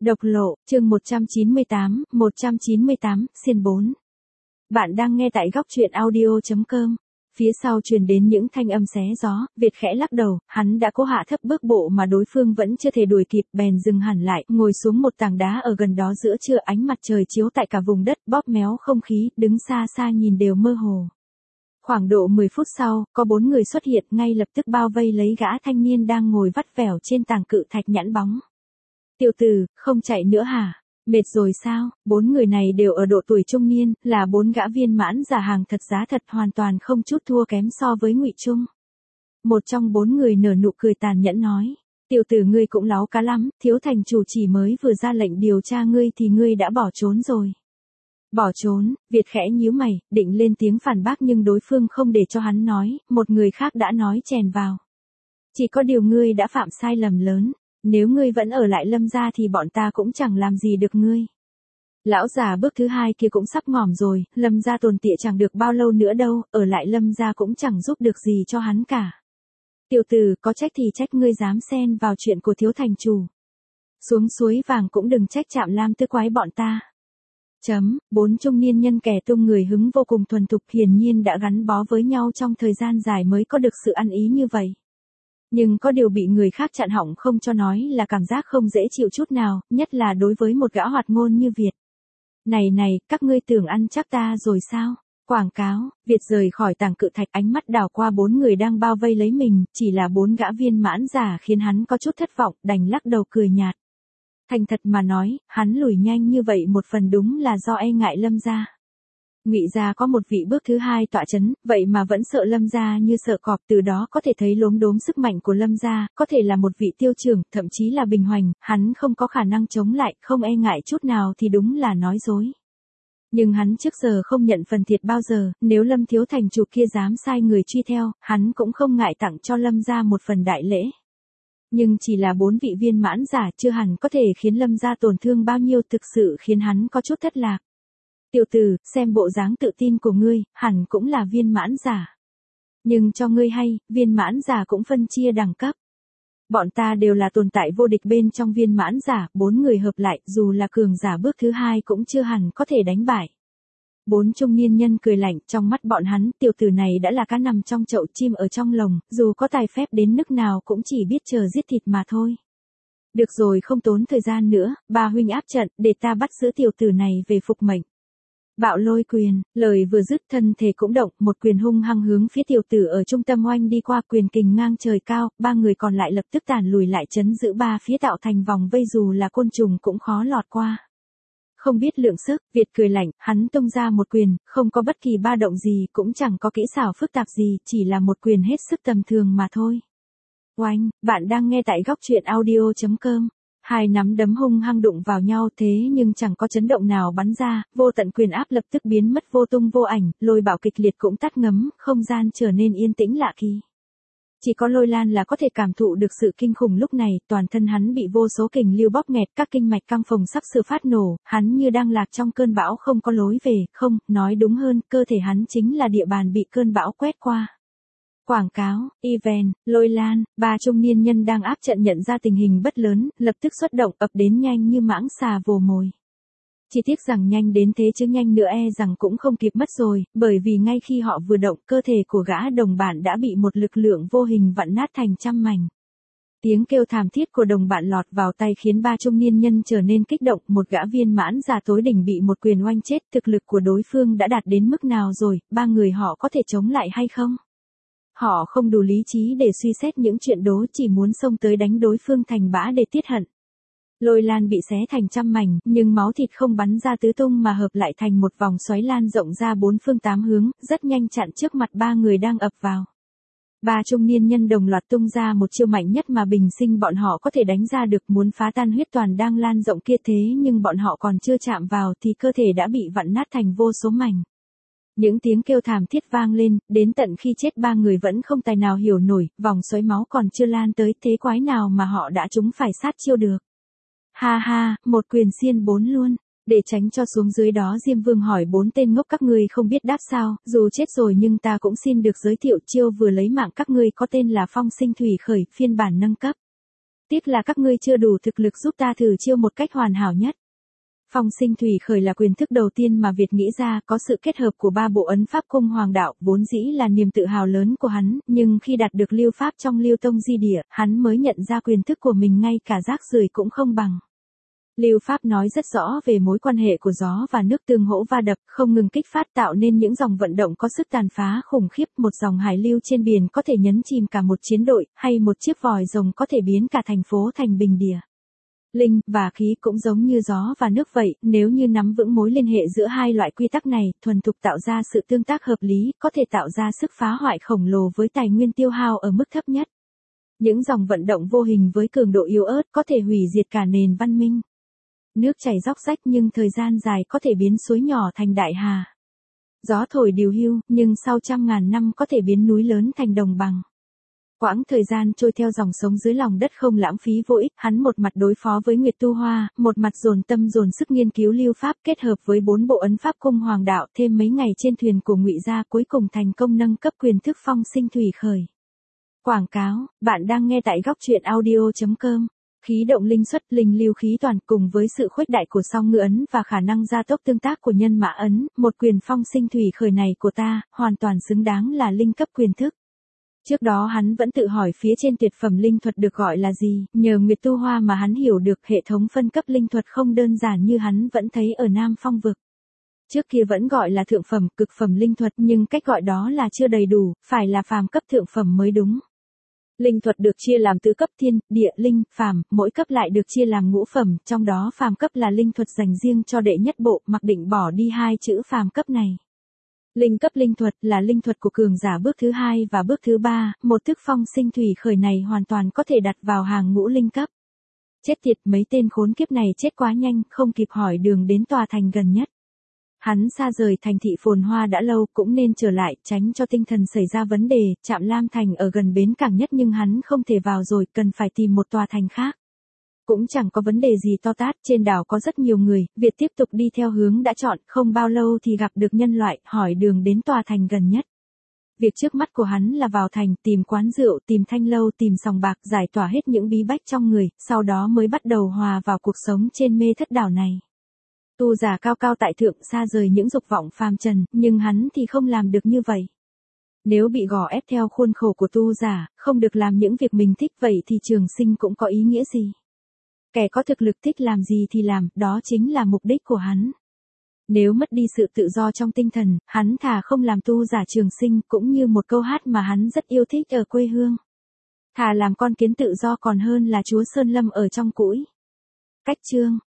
Độc lộ, chương 198, Xiên 4. Bạn đang nghe tại góc truyện audio.com. Phía sau truyền đến những thanh âm xé gió, Việt khẽ lắc đầu, hắn đã cố hạ thấp bước bộ mà đối phương vẫn chưa thể đuổi kịp, bèn dừng hẳn lại, ngồi xuống một tảng đá ở gần đó. Giữa trưa ánh mặt trời chiếu tại cả vùng đất, bóp méo không khí, đứng xa xa nhìn đều mơ hồ. Khoảng độ 10 phút sau, có 4 người xuất hiện, ngay lập tức bao vây lấy gã thanh niên đang ngồi vắt vẻo trên tảng cự thạch nhẵn bóng. Tiểu tử, không chạy nữa hả? Mệt rồi sao? 4 người này đều ở độ tuổi trung niên, là 4 gã viên mãn giả hàng thật giá thật, hoàn toàn không chút thua kém so với Ngụy Trung. Một trong 4 người nở nụ cười tàn nhẫn nói: Tiểu tử, ngươi cũng láo cá lắm, thiếu thành chủ chỉ mới vừa ra lệnh điều tra ngươi thì ngươi đã bỏ trốn rồi. Bỏ trốn? Việt khẽ nhíu mày, định lên tiếng phản bác nhưng đối phương không để cho hắn nói, một người khác đã nói chèn vào: Chỉ có điều ngươi đã phạm sai lầm lớn. Nếu ngươi vẫn ở lại Lâm gia thì bọn ta cũng chẳng làm gì được ngươi. Lão già bước thứ 2 kia cũng sắp ngỏm rồi, Lâm gia tồn tịa chẳng được bao lâu nữa đâu, ở lại Lâm gia cũng chẳng giúp được gì cho hắn cả. Tiểu tử, có trách thì trách ngươi dám xen vào chuyện của thiếu thành chủ. Xuống suối vàng cũng đừng trách Trạm Lam Tứ Quái bọn ta. 4 trung niên nhân kẻ tung người hứng vô cùng thuần thục, hiển nhiên đã gắn bó với nhau trong thời gian dài mới có được sự ăn ý như vậy. Nhưng có điều bị người khác chặn họng không cho nói là cảm giác không dễ chịu chút nào, nhất là đối với một gã hoạt ngôn như Việt. Này, các ngươi tưởng ăn chắc ta rồi sao? Quảng cáo. Việt rời khỏi tảng cự thạch, ánh mắt đảo qua 4 người đang bao vây lấy mình, chỉ là 4 gã viên mãn giả khiến hắn có chút thất vọng, đành lắc đầu cười nhạt. Thành thật mà nói, hắn lùi nhanh như vậy một phần đúng là do e ngại Lâm gia. Ngụy gia có một vị bước thứ 2 tọa chấn, vậy mà vẫn sợ Lâm gia như sợ cọp, từ đó có thể thấy lốm đốm sức mạnh của Lâm gia, có thể là một vị tiêu trưởng, thậm chí là bình hoành, hắn không có khả năng chống lại, không e ngại chút nào thì đúng là nói dối. Nhưng hắn trước giờ không nhận phần thiệt bao giờ, nếu Lâm thiếu thành chủ kia dám sai người truy theo, hắn cũng không ngại tặng cho Lâm gia một phần đại lễ. Nhưng chỉ là 4 vị viên mãn giả chưa hẳn có thể khiến Lâm gia tổn thương bao nhiêu, thực sự khiến hắn có chút thất lạc. Tiểu tử, xem bộ dáng tự tin của ngươi, hẳn cũng là viên mãn giả. Nhưng cho ngươi hay, viên mãn giả cũng phân chia đẳng cấp. Bọn ta đều là tồn tại vô địch bên trong viên mãn giả, 4 người hợp lại, dù là cường giả bước thứ 2 cũng chưa hẳn có thể đánh bại. 4 trung niên nhân cười lạnh, trong mắt bọn hắn, tiểu tử này đã là cá nằm trong chậu, chim ở trong lồng, dù có tài phép đến nức nào cũng chỉ biết chờ giết thịt mà thôi. Được rồi, không tốn thời gian nữa, ba huynh áp trận, để ta bắt giữ tiểu tử này về phục mệnh. Bạo lôi quyền, lời vừa dứt thân thể cũng động, một quyền hung hăng hướng phía tiểu tử ở trung tâm oanh đi qua, quyền kình ngang trời cao, 3 người còn lại lập tức tản lùi lại, chấn giữ 3 phía tạo thành vòng vây, dù là côn trùng cũng khó lọt qua. Không biết lượng sức, Việt cười lạnh, hắn tung ra một quyền, không có bất kỳ ba động gì, cũng chẳng có kỹ xảo phức tạp gì, chỉ là một quyền hết sức tầm thường mà thôi. Oanh, bạn đang nghe tại góc truyện audio.com. 2 nắm đấm hung hăng đụng vào nhau, thế nhưng chẳng có chấn động nào bắn ra, vô tận quyền áp lập tức biến mất vô tung vô ảnh, lôi bạo kịch liệt cũng tắt ngấm, không gian trở nên yên tĩnh lạ kỳ. Chỉ có Lôi Lan là có thể cảm thụ được sự kinh khủng lúc này, toàn thân hắn bị vô số kình lưu bóp nghẹt, các kinh mạch căng phồng sắp sửa phát nổ, hắn như đang lạc trong cơn bão không có lối về, không, nói đúng hơn, cơ thể hắn chính là địa bàn bị cơn bão quét qua. Quảng cáo, event, Lôi Lan, 3 trung niên nhân đang áp trận nhận ra tình hình bất lớn, lập tức xuất động, ập đến nhanh như mãng xà vồ mồi. Chỉ tiếc rằng nhanh đến thế chứ nhanh nữa e rằng cũng không kịp mất rồi, bởi vì ngay khi họ vừa động, cơ thể của gã đồng bạn đã bị một lực lượng vô hình vặn nát thành trăm mảnh. Tiếng kêu thảm thiết của đồng bạn lọt vào tai khiến 3 trung niên nhân trở nên kích động, một gã viên mãn giả tối đỉnh bị một quyền oanh chết, thực lực của đối phương đã đạt đến mức nào rồi, 3 người họ có thể chống lại hay không? Họ không đủ lý trí để suy xét những chuyện đó, chỉ muốn xông tới đánh đối phương thành bã để tiết hận. Lôi Lan bị xé thành trăm mảnh, nhưng máu thịt không bắn ra tứ tung mà hợp lại thành một vòng xoáy lan rộng ra 4 phương 8 hướng, rất nhanh chặn trước mặt 3 người đang ập vào. 3 trung niên nhân đồng loạt tung ra một chiêu mạnh nhất mà bình sinh bọn họ có thể đánh ra được, muốn phá tan huyết toàn đang lan rộng kia, thế nhưng bọn họ còn chưa chạm vào thì cơ thể đã bị vặn nát thành vô số mảnh. Những tiếng kêu thảm thiết vang lên, đến tận khi chết 3 người vẫn không tài nào hiểu nổi, vòng xoáy máu còn chưa lan tới, thế quái nào mà họ đã trúng phải sát chiêu được. Ha ha, một quyền xiên 4 luôn. Để tránh cho xuống dưới đó Diêm Vương hỏi 4 tên ngốc các ngươi không biết đáp sao, dù chết rồi nhưng ta cũng xin được giới thiệu chiêu vừa lấy mạng các ngươi có tên là Phong Sinh Thủy Khởi phiên bản nâng cấp. Tiếc là các ngươi chưa đủ thực lực giúp ta thử chiêu một cách hoàn hảo nhất. Phong sinh thủy khởi là quyền thức đầu tiên mà Việt nghĩ ra, có sự kết hợp của 3 bộ ấn pháp cung hoàng đạo, vốn dĩ là niềm tự hào lớn của hắn, nhưng khi đạt được lưu pháp trong Lưu Tông Di Địa, hắn mới nhận ra quyền thức của mình ngay cả rác rưởi cũng không bằng. Lưu pháp nói rất rõ về mối quan hệ của gió và nước tương hỗ va đập, không ngừng kích phát tạo nên những dòng vận động có sức tàn phá khủng khiếp, một dòng hải lưu trên biển có thể nhấn chìm cả một chiến đội, hay một chiếc vòi rồng có thể biến cả thành phố thành bình địa. Linh và khí cũng giống như gió và nước vậy, nếu như nắm vững mối liên hệ giữa hai loại quy tắc này, thuần thục tạo ra sự tương tác hợp lý, có thể tạo ra sức phá hoại khổng lồ với tài nguyên tiêu hao ở mức thấp nhất. Những dòng vận động vô hình với cường độ yếu ớt có thể hủy diệt cả nền văn minh. Nước chảy róc rách nhưng thời gian dài có thể biến suối nhỏ thành đại hà. Gió thổi điều hưu, nhưng sau trăm ngàn năm có thể biến núi lớn thành đồng bằng. Quãng thời gian trôi theo dòng sống dưới lòng đất không lãng phí vô ích, hắn một mặt đối phó với Nguyệt Tu Hoa, một mặt dồn tâm dồn sức nghiên cứu lưu pháp kết hợp với 4 bộ ấn pháp cung hoàng đạo, thêm mấy ngày trên thuyền của Ngụy gia cuối cùng thành công nâng cấp quyền thức phong sinh thủy khởi. Quảng cáo, bạn đang nghe tại góc truyện audio.com. Khí động linh xuất linh lưu khí toàn cùng với sự khuếch đại của song ngư ấn và khả năng gia tốc tương tác của nhân mã ấn, một quyền phong sinh thủy khởi này của ta, hoàn toàn xứng đáng là linh cấp quyền thức. Trước đó hắn vẫn tự hỏi phía trên tuyệt phẩm linh thuật được gọi là gì, nhờ Nguyệt Tu Hoa mà hắn hiểu được hệ thống phân cấp linh thuật không đơn giản như hắn vẫn thấy ở Nam Phong vực. Trước kia vẫn gọi là thượng phẩm, cực phẩm linh thuật nhưng cách gọi đó là chưa đầy đủ, phải là phàm cấp thượng phẩm mới đúng. Linh thuật được chia làm tứ cấp thiên, địa, linh, phàm, mỗi cấp lại được chia làm ngũ phẩm, trong đó phàm cấp là linh thuật dành riêng cho đệ nhất bộ, mặc định bỏ đi 2 chữ phàm cấp này. Linh cấp linh thuật là linh thuật của cường giả bước thứ 2 và bước thứ 3, một thức phong sinh thủy khởi này hoàn toàn có thể đặt vào hàng ngũ linh cấp. Chết tiệt, mấy tên khốn kiếp này chết quá nhanh, không kịp hỏi đường đến tòa thành gần nhất. Hắn xa rời thành thị phồn hoa đã lâu cũng nên trở lại, tránh cho tinh thần xảy ra vấn đề, Trạm Lam Thành ở gần bến cảng nhất nhưng hắn không thể vào rồi, cần phải tìm một tòa thành khác. Cũng chẳng có vấn đề gì to tát, trên đảo có rất nhiều người, Việt tiếp tục đi theo hướng đã chọn, không bao lâu thì gặp được nhân loại, hỏi đường đến tòa thành gần nhất. Việc trước mắt của hắn là vào thành, tìm quán rượu, tìm thanh lâu, tìm sòng bạc, giải tỏa hết những bí bách trong người, sau đó mới bắt đầu hòa vào cuộc sống trên mê thất đảo này. Tu giả cao cao tại thượng xa rời những dục vọng phàm trần, nhưng hắn thì không làm được như vậy. Nếu bị gò ép theo khuôn khổ của tu giả, không được làm những việc mình thích vậy thì trường sinh cũng có ý nghĩa gì? Kẻ có thực lực thích làm gì thì làm, đó chính là mục đích của hắn. Nếu mất đi sự tự do trong tinh thần, hắn thà không làm tu giả trường sinh, cũng như một câu hát mà hắn rất yêu thích ở quê hương. Thà làm con kiến tự do còn hơn là chúa Sơn Lâm ở trong cũi. Cách chương